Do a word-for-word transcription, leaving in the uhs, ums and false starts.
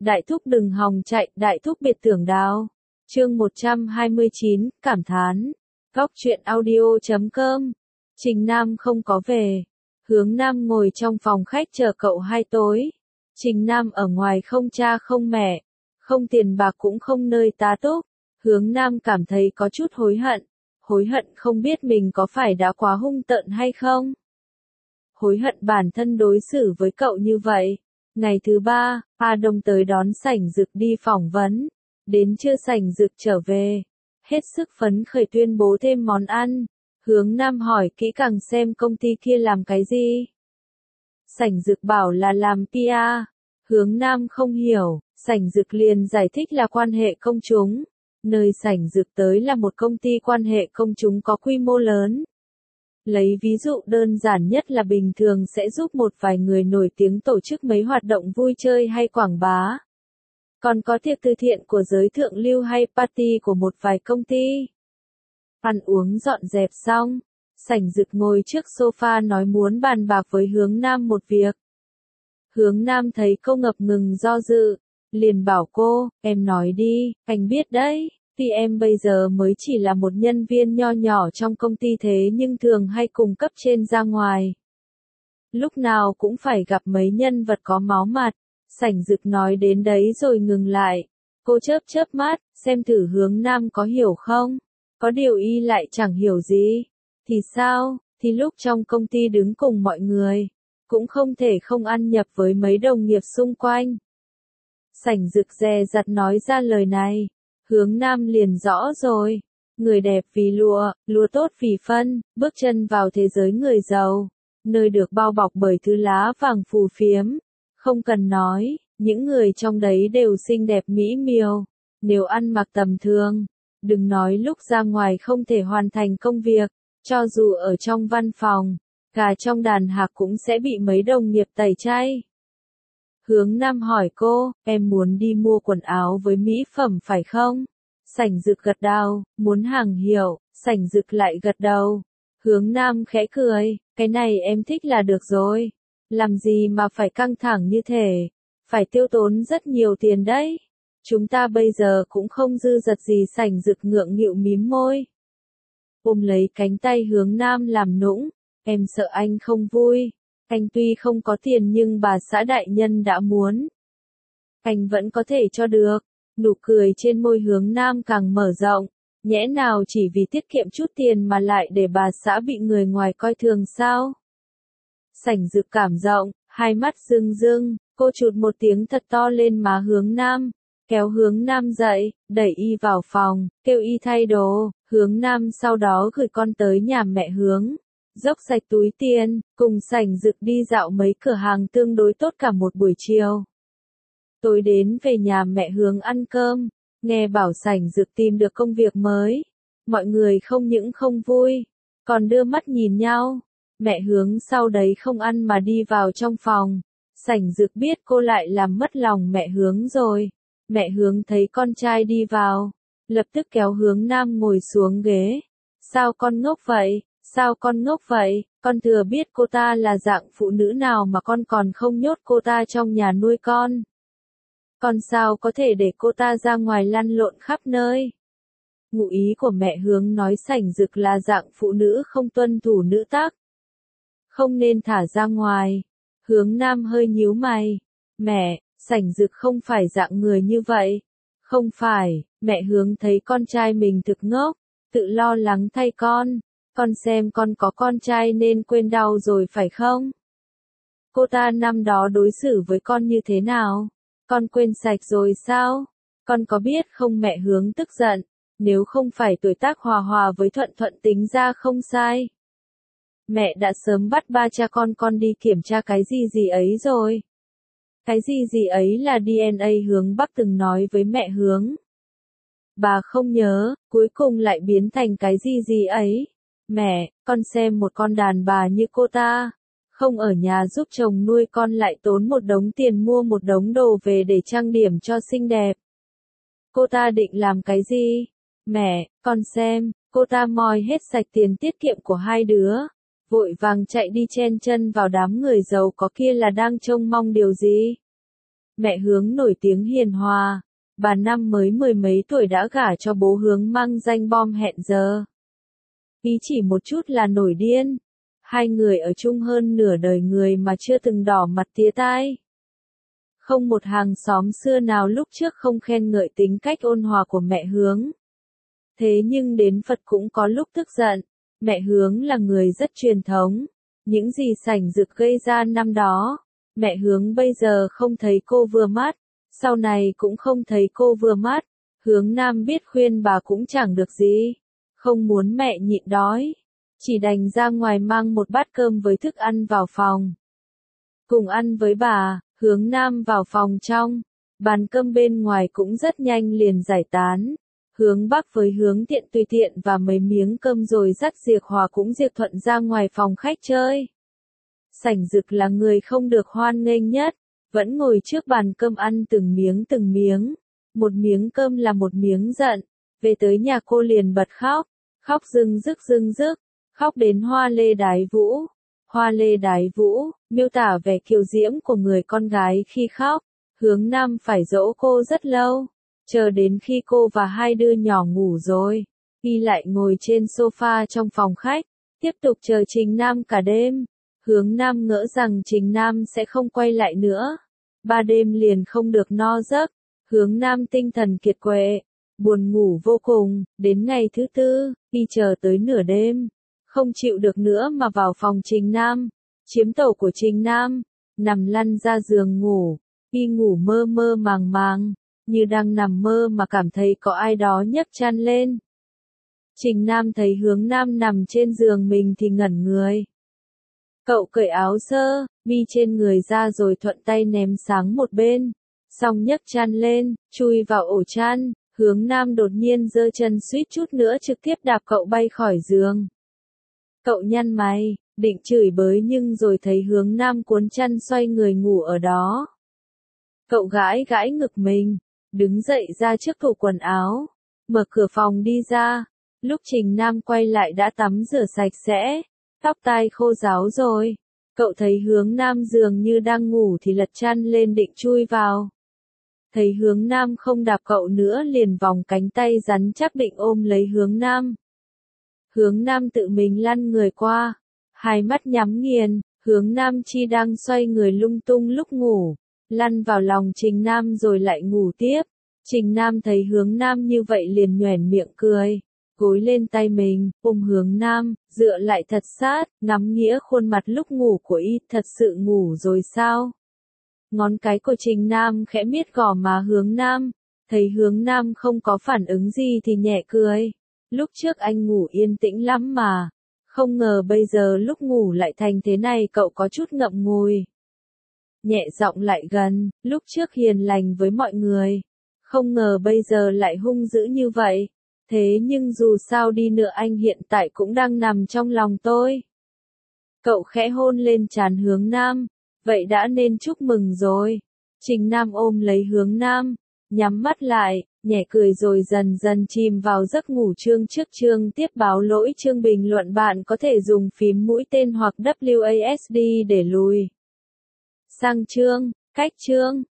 Đại thúc đừng hòng chạy, đại thúc biệt tưởng đào. Chương một trăm hai mươi chín, cảm thán. Góc truyện audio chấm com. Trình Nam không có về. Hướng Nam ngồi trong phòng khách chờ cậu hai tối. Trình Nam ở ngoài không cha không mẹ, không tiền bạc cũng không nơi tá túc. Hướng Nam cảm thấy có chút hối hận. Hối hận không biết mình có phải đã quá hung tợn hay không. Hối hận bản thân đối xử với cậu như vậy. Ngày thứ ba, A Đông tới đón Sảnh Dực đi phỏng vấn. Đến trưa Sảnh Dực trở về. Hết sức phấn khởi tuyên bố thêm món ăn. Hướng Nam hỏi kỹ càng xem công ty kia làm cái gì. Sảnh Dực bảo là làm pê e. Hướng Nam không hiểu, Sảnh Dực liền giải thích là quan hệ công chúng. Nơi Sảnh Dực tới là một công ty quan hệ công chúng có quy mô lớn. Lấy ví dụ đơn giản nhất là bình thường sẽ giúp một vài người nổi tiếng tổ chức mấy hoạt động vui chơi hay quảng bá. Còn có tiệc từ thiện của giới thượng lưu hay party của một vài công ty. Ăn uống dọn dẹp xong, Sảnh Dực ngồi trước sofa nói muốn bàn bạc với Hướng Nam một việc. Hướng Nam thấy cô ngập ngừng do dự, liền bảo cô, em nói đi, anh biết đấy. Thì em bây giờ mới chỉ là một nhân viên nho nhỏ trong công ty thế nhưng thường hay cùng cấp trên ra ngoài. Lúc nào cũng phải gặp mấy nhân vật có máu mặt. Sảnh Dực nói đến đấy rồi ngừng lại. Cô chớp chớp mắt, xem thử Hướng Nam có hiểu không. Có điều y lại chẳng hiểu gì. Thì sao, thì lúc trong công ty đứng cùng mọi người, cũng không thể không ăn nhập với mấy đồng nghiệp xung quanh. Sảnh Dực dè dặt nói ra lời này. Hướng Nam liền rõ rồi. Người đẹp vì lụa, lụa tốt vì phân, bước chân vào thế giới người giàu. Nơi được bao bọc bởi thứ lá vàng phù phiếm. Không cần nói, những người trong đấy đều xinh đẹp mỹ miều. Nếu ăn mặc tầm thường, đừng nói lúc ra ngoài không thể hoàn thành công việc. Cho dù ở trong văn phòng, gà trong đàn hạc cũng sẽ bị mấy đồng nghiệp tẩy chay. Hướng Nam hỏi cô, em muốn đi mua quần áo với mỹ phẩm phải không? Sảnh Dực gật đầu, muốn hàng hiệu, Sảnh Dực lại gật đầu. Hướng Nam khẽ cười, cái này em thích là được rồi. Làm gì mà phải căng thẳng như thế, phải tiêu tốn rất nhiều tiền đấy. Chúng ta bây giờ cũng không dư dật gì. Sảnh Dực ngượng nghịu mím môi. Ôm lấy cánh tay Hướng Nam làm nũng, em sợ anh không vui. Anh tuy không có tiền nhưng bà xã đại nhân đã muốn. Anh vẫn có thể cho được. Nụ cười trên môi Hướng Nam càng mở rộng. Nhẽ nào chỉ vì tiết kiệm chút tiền mà lại để bà xã bị người ngoài coi thường sao? Sảnh Dực cảm rộng, hai mắt rưng rưng, cô chụt một tiếng thật to lên má Hướng Nam. Kéo Hướng Nam dậy, đẩy y vào phòng, kêu y thay đồ. Hướng Nam sau đó gửi con tới nhà mẹ Hướng. Dốc sạch túi tiền, cùng Sảnh Dực đi dạo mấy cửa hàng tương đối tốt cả một buổi chiều. Tối đến về nhà mẹ Hướng ăn cơm, nghe bảo Sảnh Dực tìm được công việc mới. Mọi người không những không vui, còn đưa mắt nhìn nhau. Mẹ Hướng sau đấy không ăn mà đi vào trong phòng. Sảnh Dực biết cô lại làm mất lòng mẹ Hướng rồi. Mẹ Hướng thấy con trai đi vào, lập tức kéo Hướng Nam ngồi xuống ghế. Sao con ngốc vậy? Sao con ngốc vậy? Con thừa biết cô ta là dạng phụ nữ nào mà con còn không nhốt cô ta trong nhà nuôi con. Con sao có thể để cô ta ra ngoài lăn lộn khắp nơi? Ngụ ý của mẹ Hướng nói Sảnh Dực là dạng phụ nữ không tuân thủ nữ tắc. Không nên thả ra ngoài. Hướng Nam hơi nhíu mày. Mẹ, Sảnh Dực không phải dạng người như vậy. Không phải, mẹ Hướng thấy con trai mình thực ngốc, tự lo lắng thay con. Con xem con có con trai nên quên đau rồi phải không? Cô ta năm đó đối xử với con như thế nào? Con quên sạch rồi sao? Con có biết không? Mẹ Hướng tức giận. Nếu không phải tuổi tác hòa hòa với Thuận Thuận tính ra không sai, mẹ đã sớm bắt ba cha con con đi kiểm tra cái gì gì ấy rồi. Cái gì gì ấy là đê en a Hướng Bắc từng nói với mẹ Hướng. Bà không nhớ, cuối cùng lại biến thành cái gì gì ấy. Mẹ, con xem một con đàn bà như cô ta, không ở nhà giúp chồng nuôi con lại tốn một đống tiền mua một đống đồ về để trang điểm cho xinh đẹp. Cô ta định làm cái gì? Mẹ, con xem, cô ta moi hết sạch tiền tiết kiệm của hai đứa, vội vàng chạy đi chen chân vào đám người giàu có kia là đang trông mong điều gì? Mẹ Hướng nổi tiếng hiền hòa, bà năm mới mười mấy tuổi đã gả cho bố Hướng mang danh bom hẹn giờ. Ý chỉ một chút là nổi điên. Hai người ở chung hơn nửa đời người mà chưa từng đỏ mặt tía tai. Không một hàng xóm xưa nào lúc trước không khen ngợi tính cách ôn hòa của mẹ Hướng. Thế nhưng đến Phật cũng có lúc tức giận. Mẹ Hướng là người rất truyền thống. Những gì sảnh rực gây ra năm đó, mẹ Hướng bây giờ không thấy cô vừa mắt, sau này cũng không thấy cô vừa mắt. Hướng Nam biết khuyên bà cũng chẳng được gì. Không muốn mẹ nhịn đói, chỉ đành ra ngoài mang một bát cơm với thức ăn vào phòng. Cùng ăn với bà, Hướng Nam vào phòng trong. Bàn cơm bên ngoài cũng rất nhanh liền giải tán. Hướng Bắc với Hướng Tiện tùy tiện và mấy miếng cơm rồi dắt Diệc Hòa cũng Diệc Thuận ra ngoài phòng khách chơi. Sảnh Dực là người không được hoan nghênh nhất, vẫn ngồi trước bàn cơm ăn từng miếng từng miếng. Một miếng cơm là một miếng giận, về tới nhà cô liền bật khóc, khóc rưng rức rưng rức, khóc đến hoa lê đái vũ. Hoa lê đái vũ, miêu tả vẻ kiều diễm của người con gái khi khóc. Hướng Nam phải dỗ cô rất lâu, chờ đến khi cô và hai đứa nhỏ ngủ rồi, y lại ngồi trên sofa trong phòng khách, tiếp tục chờ Trình Nam cả đêm. Hướng Nam ngỡ rằng Trình Nam sẽ không quay lại nữa. Ba đêm liền không được no giấc. Hướng Nam tinh thần kiệt quệ, buồn ngủ vô cùng. Đến ngày thứ tư, y chờ tới nửa đêm, không chịu được nữa mà vào phòng Trình Nam, chiếm tổ của Trình Nam, nằm lăn ra giường ngủ. Y ngủ mơ mơ màng màng, như đang nằm mơ mà cảm thấy có ai đó nhấc chăn lên. Trình Nam thấy Hướng Nam nằm trên giường mình thì ngẩn người. Cậu cởi áo sơ, mi trên người ra rồi thuận tay ném sang một bên, xong nhấc chăn lên, chui vào ổ chăn. Hướng Nam đột nhiên giơ chân suýt chút nữa trực tiếp đạp cậu bay khỏi giường. Cậu nhăn mày, định chửi bới nhưng rồi thấy Hướng Nam cuốn chăn xoay người ngủ ở đó. Cậu gãi gãi ngực mình, đứng dậy ra trước tủ quần áo, mở cửa phòng đi ra. Lúc Trình Nam quay lại đã tắm rửa sạch sẽ, tóc tai khô ráo rồi. Cậu thấy Hướng Nam dường như đang ngủ thì lật chăn lên định chui vào. Thấy Hướng Nam không đạp cậu nữa liền vòng cánh tay rắn chắc định ôm lấy Hướng Nam. Hướng Nam tự mình lăn người qua, hai mắt nhắm nghiền. Hướng Nam chi đang xoay người lung tung lúc ngủ, lăn vào lòng Trình Nam rồi lại ngủ tiếp. Trình Nam thấy Hướng Nam như vậy liền nhoẻn miệng cười, gối lên tay mình, ôm Hướng Nam, dựa lại thật sát, ngắm nghĩa khuôn mặt lúc ngủ của y. Thật sự ngủ rồi sao? Ngón cái của Trình Nam khẽ miết gò má Hướng Nam, thấy Hướng Nam không có phản ứng gì thì nhẹ cười. Lúc trước anh ngủ yên tĩnh lắm mà, không ngờ bây giờ lúc ngủ lại thành thế này. Cậu có chút ngậm ngùi. Nhẹ giọng lại gần, lúc trước hiền lành với mọi người, không ngờ bây giờ lại hung dữ như vậy. Thế nhưng dù sao đi nữa anh hiện tại cũng đang nằm trong lòng tôi. Cậu khẽ hôn lên trán Hướng Nam, vậy đã nên chúc mừng rồi. Trình Nam ôm lấy Hướng Nam, nhắm mắt lại, nhẹ cười rồi dần dần chìm vào giấc ngủ. Chương trước chương tiếp báo lỗi chương bình luận. Bạn có thể dùng phím mũi tên hoặc W A S D để lùi sang chương, cách chương.